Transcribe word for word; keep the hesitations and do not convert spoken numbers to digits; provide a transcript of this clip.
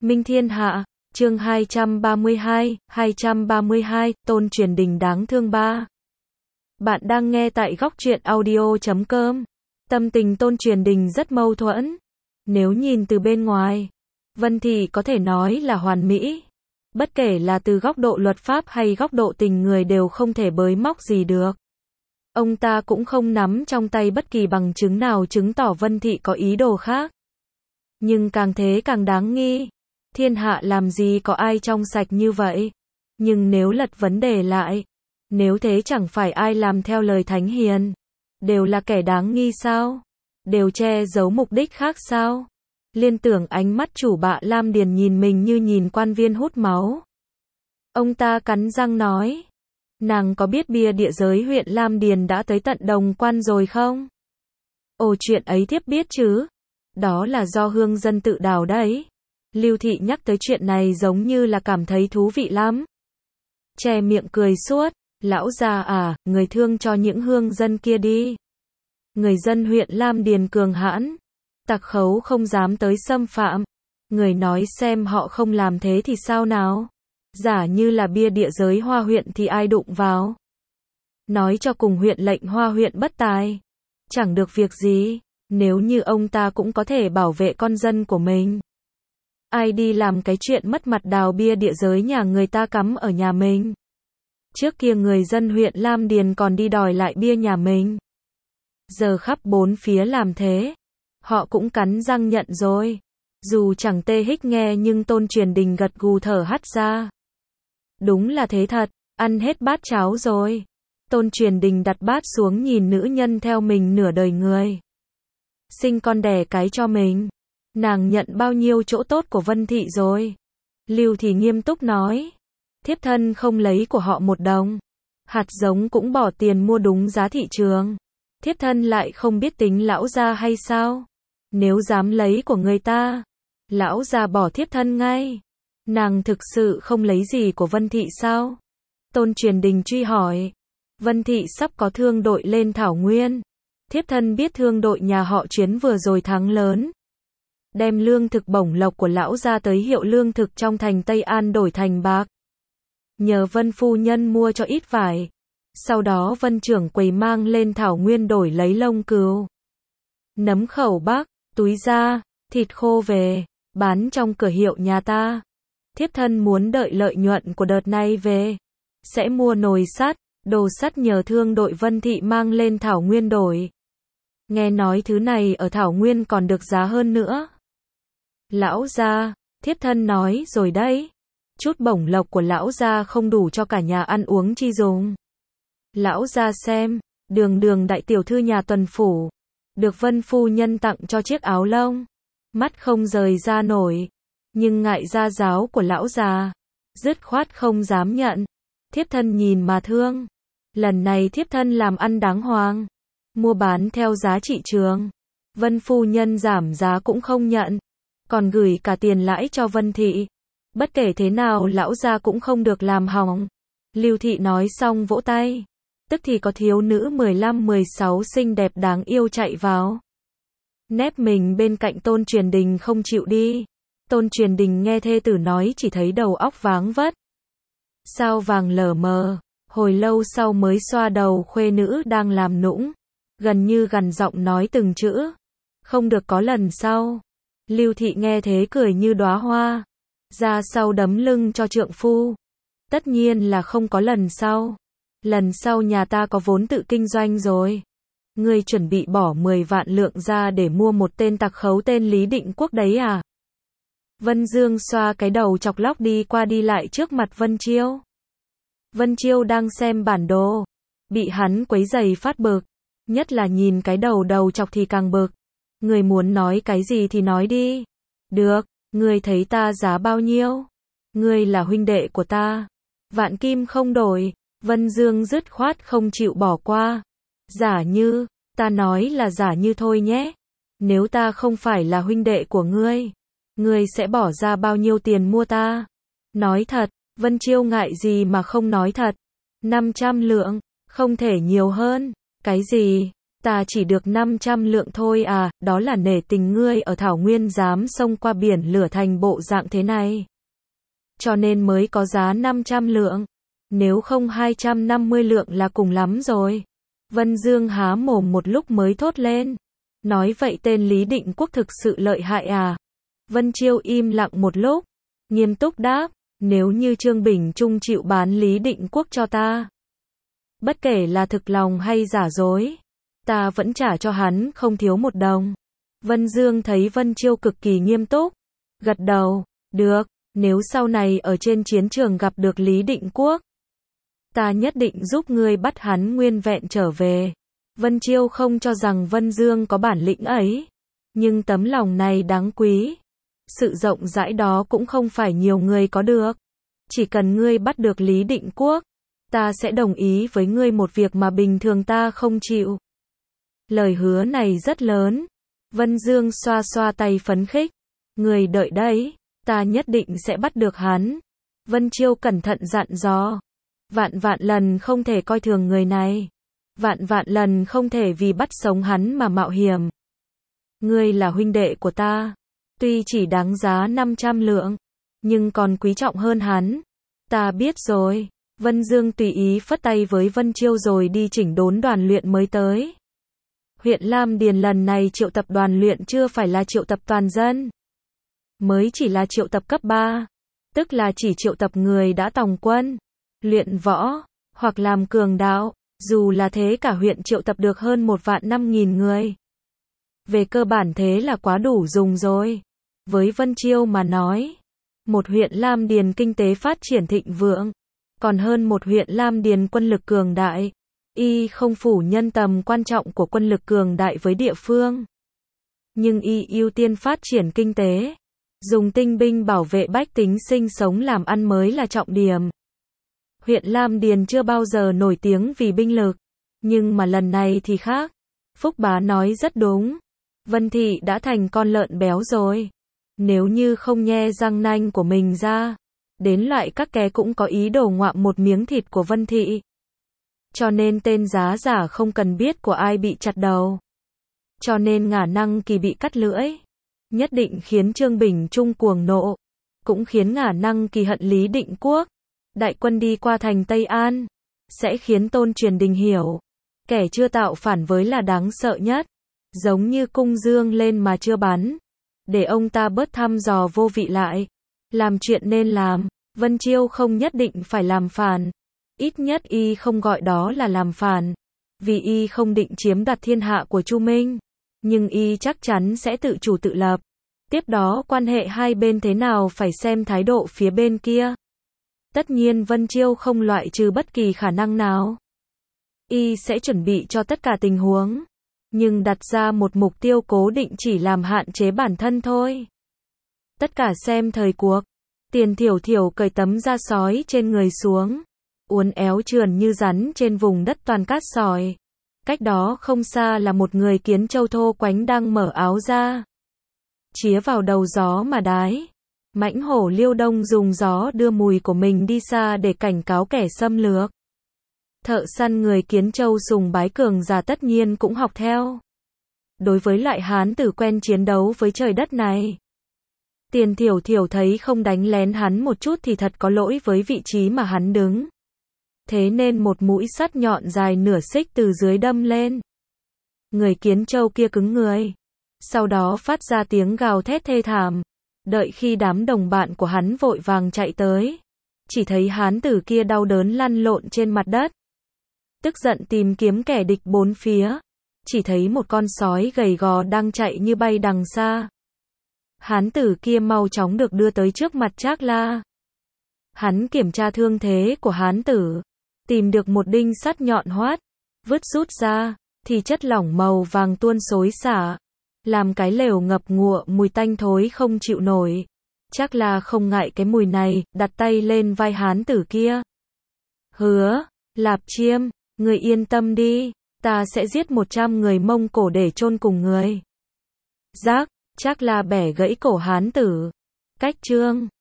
Minh Thiên Hạ, chương hai trăm ba mươi hai, hai trăm ba mươi hai, Tôn Truyền Đình đáng thương ba. Bạn đang nghe tại góc truyện audio chấm com. Tâm tình Tôn Truyền Đình rất mâu thuẫn. Nếu nhìn từ bên ngoài, Vân Thị có thể nói là hoàn mỹ. Bất kể là từ góc độ luật pháp hay góc độ tình người đều không thể bới móc gì được. Ông ta cũng không nắm trong tay bất kỳ bằng chứng nào chứng tỏ Vân Thị có ý đồ khác. Nhưng càng thế càng đáng nghi. Thiên hạ làm gì có ai trong sạch như vậy. Nhưng nếu lật vấn đề lại, nếu thế chẳng phải ai làm theo lời Thánh Hiền, đều là kẻ đáng nghi sao? Đều che giấu mục đích khác sao? Liên tưởng ánh mắt chủ bạ Lam Điền nhìn mình như nhìn quan viên hút máu. Ông ta cắn răng nói, nàng có biết bia địa giới huyện Lam Điền đã tới tận Đồng Quan rồi không? Ồ, chuyện ấy thiếp biết chứ. Đó là do hương dân tự đào đấy. Lưu Thị nhắc tới chuyện này giống như là cảm thấy thú vị lắm. Che miệng cười suốt, lão già à, người thương cho những hương dân kia đi. Người dân huyện Lam Điền cường hãn, tặc khấu không dám tới xâm phạm. Người nói xem họ không làm thế thì sao nào? Giả như là bia địa giới Hoa huyện thì ai đụng vào? Nói cho cùng huyện lệnh Hoa huyện bất tài, chẳng được việc gì. Nếu như ông ta cũng có thể bảo vệ con dân của mình, ai đi làm cái chuyện mất mặt đào bia địa giới nhà người ta cắm ở nhà mình. Trước kia người dân huyện Lam Điền còn đi đòi lại bia nhà mình. Giờ khắp bốn phía làm thế, họ cũng cắn răng nhận rồi. Dù chẳng tê hích nghe nhưng Tôn Truyền Đình gật gù thở hắt ra. Đúng là thế thật, ăn hết bát cháo rồi. Tôn Truyền Đình đặt bát xuống nhìn nữ nhân theo mình nửa đời người. Sinh con đẻ cái cho mình. Nàng nhận bao nhiêu chỗ tốt của Vân Thị rồi? Lưu Thị nghiêm túc nói. Thiếp thân không lấy của họ một đồng. Hạt giống cũng bỏ tiền mua đúng giá thị trường. Thiếp thân lại không biết tính lão gia hay sao? Nếu dám lấy của người ta, lão gia bỏ thiếp thân ngay. Nàng thực sự không lấy gì của Vân Thị sao? Tôn Truyền Đình truy hỏi. Vân Thị sắp có thương đội lên Thảo Nguyên. Thiếp thân biết thương đội nhà họ chuyến vừa rồi thắng lớn. Đem lương thực bổng lộc của lão gia tới hiệu lương thực trong thành Tây An đổi thành bạc. Nhờ Vân phu nhân mua cho ít vải. Sau đó Vân trưởng quầy mang lên Thảo Nguyên đổi lấy lông cừu, nấm khẩu bác, túi da, thịt khô về, bán trong cửa hiệu nhà ta. Thiếp thân muốn đợi lợi nhuận của đợt này về, sẽ mua nồi sắt, đồ sắt nhờ thương đội Vân Thị mang lên Thảo Nguyên đổi. Nghe nói thứ này ở Thảo Nguyên còn được giá hơn nữa. Lão gia, thiếp thân nói rồi đấy. Chút bổng lộc của lão gia không đủ cho cả nhà ăn uống chi dùng. Lão gia xem, đường đường đại tiểu thư nhà tuần phủ, được Vân phu nhân tặng cho chiếc áo lông. Mắt không rời ra nổi. Nhưng ngại gia giáo của lão già, dứt khoát không dám nhận. Thiếp thân nhìn mà thương. Lần này thiếp thân làm ăn đáng hoàng. Mua bán theo giá thị trường. Vân phu nhân giảm giá cũng không nhận. Còn gửi cả tiền lãi cho Vân Thị. Bất kể thế nào lão gia cũng không được làm hỏng. Lưu Thị nói xong vỗ tay. Tức thì có thiếu nữ mười lăm mười sáu xinh đẹp đáng yêu chạy vào. Nép mình bên cạnh Tôn Truyền Đình không chịu đi. Tôn Truyền Đình nghe thê tử nói chỉ thấy đầu óc váng vất. Sao vàng lờ mờ. Hồi lâu sau mới xoa đầu khuê nữ đang làm nũng. Gần như gằn giọng nói từng chữ. Không được có lần sau. Lưu Thị nghe thế cười như đóa hoa. Ra sau đấm lưng cho trượng phu. Tất nhiên là không có lần sau. Lần sau nhà ta có vốn tự kinh doanh rồi. Ngươi chuẩn bị bỏ mười vạn lượng ra để mua một tên tặc khấu tên Lý Định Quốc đấy à? Vân Dương xoa cái đầu chọc lóc đi qua đi lại trước mặt Vân Chiêu. Vân Chiêu đang xem bản đồ. Bị hắn quấy giày phát bực. Nhất là nhìn cái đầu đầu chọc thì càng bực. Người muốn nói cái gì thì nói đi. Được, ngươi thấy ta giá bao nhiêu? Ngươi là huynh đệ của ta. Vạn kim không đổi. Vân Dương dứt khoát không chịu bỏ qua. Giả như, ta nói là giả như thôi nhé. Nếu ta không phải là huynh đệ của ngươi, ngươi sẽ bỏ ra bao nhiêu tiền mua ta? Nói thật, Vân Chiêu ngại gì mà không nói thật. năm trăm lượng, không thể nhiều hơn. Cái gì? Ta chỉ được năm trăm lượng thôi à, đó là nể tình ngươi ở Thảo Nguyên dám xông qua biển lửa thành bộ dạng thế này. Cho nên mới có giá năm trăm lượng. Nếu không hai trăm năm mươi lượng là cùng lắm rồi. Vân Dương há mồm một lúc mới thốt lên. Nói vậy tên Lý Định Quốc thực sự lợi hại à? Vân Chiêu im lặng một lúc. Nghiêm túc đáp. Nếu như Trương Bình Trung chịu bán Lý Định Quốc cho ta. Bất kể là thực lòng hay giả dối. Ta vẫn trả cho hắn không thiếu một đồng. Vân Dương thấy Vân Chiêu cực kỳ nghiêm túc. Gật đầu. Được. Nếu sau này ở trên chiến trường gặp được Lý Định Quốc. Ta nhất định giúp ngươi bắt hắn nguyên vẹn trở về. Vân Chiêu không cho rằng Vân Dương có bản lĩnh ấy. Nhưng tấm lòng này đáng quý. Sự rộng rãi đó cũng không phải nhiều người có được. Chỉ cần ngươi bắt được Lý Định Quốc. Ta sẽ đồng ý với ngươi một việc mà bình thường ta không chịu. Lời hứa này rất lớn. Vân Dương xoa xoa tay phấn khích. Ngươi đợi đấy. Ta nhất định sẽ bắt được hắn. Vân Chiêu cẩn thận dặn dò. Vạn vạn lần không thể coi thường người này. Vạn vạn lần không thể vì bắt sống hắn mà mạo hiểm. Ngươi là huynh đệ của ta. Tuy chỉ đáng giá năm trăm lượng. Nhưng còn quý trọng hơn hắn. Ta biết rồi. Vân Dương tùy ý phất tay với Vân Chiêu rồi đi chỉnh đốn đoàn luyện mới tới. Huyện Lam Điền lần này triệu tập đoàn luyện chưa phải là triệu tập toàn dân. Mới chỉ là triệu tập cấp ba. Tức là chỉ triệu tập người đã tòng quân. Luyện võ. Hoặc làm cường đạo. Dù là thế cả huyện triệu tập được hơn một vạn năm nghìn người. Về cơ bản thế là quá đủ dùng rồi. Với Vân Chiêu mà nói. Một huyện Lam Điền kinh tế phát triển thịnh vượng. Còn hơn một huyện Lam Điền quân lực cường đại. Y không phủ nhân tầm quan trọng của quân lực cường đại với địa phương. Nhưng y ưu tiên phát triển kinh tế. Dùng tinh binh bảo vệ bách tính sinh sống làm ăn mới là trọng điểm. Huyện Lam Điền chưa bao giờ nổi tiếng vì binh lực. Nhưng mà lần này thì khác. Phúc Bá nói rất đúng. Vân Thị đã thành con lợn béo rồi. Nếu như không nhe răng nanh của mình ra. Đến loại các ké cũng có ý đồ ngoạm một miếng thịt của Vân Thị. Cho nên tên giá giả không cần biết của ai bị chặt đầu. Cho nên ngả năng kỳ bị cắt lưỡi. Nhất định khiến Trương Bình Trung cuồng nộ. Cũng khiến ngả năng kỳ hận Lý Định Quốc. Đại quân đi qua thành Tây An. Sẽ khiến Tôn Truyền Đình hiểu. Kẻ chưa tạo phản với là đáng sợ nhất. Giống như cung dương lên mà chưa bắn. Để ông ta bớt thăm dò vô vị lại. Làm chuyện nên làm. Vân Chiêu không nhất định phải làm phản. Ít nhất y không gọi đó là làm phản. Vì y không định chiếm đoạt thiên hạ của Chu Minh. Nhưng y chắc chắn sẽ tự chủ tự lập. Tiếp đó quan hệ hai bên thế nào phải xem thái độ phía bên kia. Tất nhiên Vân Chiêu không loại trừ bất kỳ khả năng nào. Y sẽ chuẩn bị cho tất cả tình huống. Nhưng đặt ra một mục tiêu cố định chỉ làm hạn chế bản thân thôi. Tất cả xem thời cuộc. Tiền Thiểu Thiểu cởi tấm da sói trên người xuống. Uốn éo trườn như rắn trên vùng đất toàn cát sỏi. Cách đó không xa là một người kiến trâu thô quánh đang mở áo ra. Chía vào đầu gió mà đái. Mãnh hổ Liêu Đông dùng gió đưa mùi của mình đi xa để cảnh cáo kẻ xâm lược. Thợ săn người kiến trâu sùng bái cường giả tất nhiên cũng học theo. Đối với loại hán tử quen chiến đấu với trời đất này. Tiền Thiểu Thiểu thấy không đánh lén hắn một chút thì thật có lỗi với vị trí mà hắn đứng. Thế nên một mũi sắt nhọn dài nửa xích từ dưới đâm lên. Người kiến trâu kia cứng người. Sau đó phát ra tiếng gào thét thê thảm. Đợi khi đám đồng bạn của hắn vội vàng chạy tới. Chỉ thấy hán tử kia đau đớn lăn lộn trên mặt đất. Tức giận tìm kiếm kẻ địch bốn phía. Chỉ thấy một con sói gầy gò đang chạy như bay đằng xa. Hán tử kia mau chóng được đưa tới trước mặt Trác La. Hắn kiểm tra thương thế của hán tử. Tìm được một đinh sắt nhọn hoắt. Vứt rút ra. Thì chất lỏng màu vàng tuôn xối xả. Làm cái lều ngập ngụa mùi tanh thối không chịu nổi. Trác La không ngại cái mùi này. Đặt tay lên vai hán tử kia. Hứa. Lạp Chiêm. Người yên tâm đi. Ta sẽ giết một trăm người Mông Cổ để chôn cùng người. Giác. Trác La bẻ gãy cổ hán tử. Cách chương.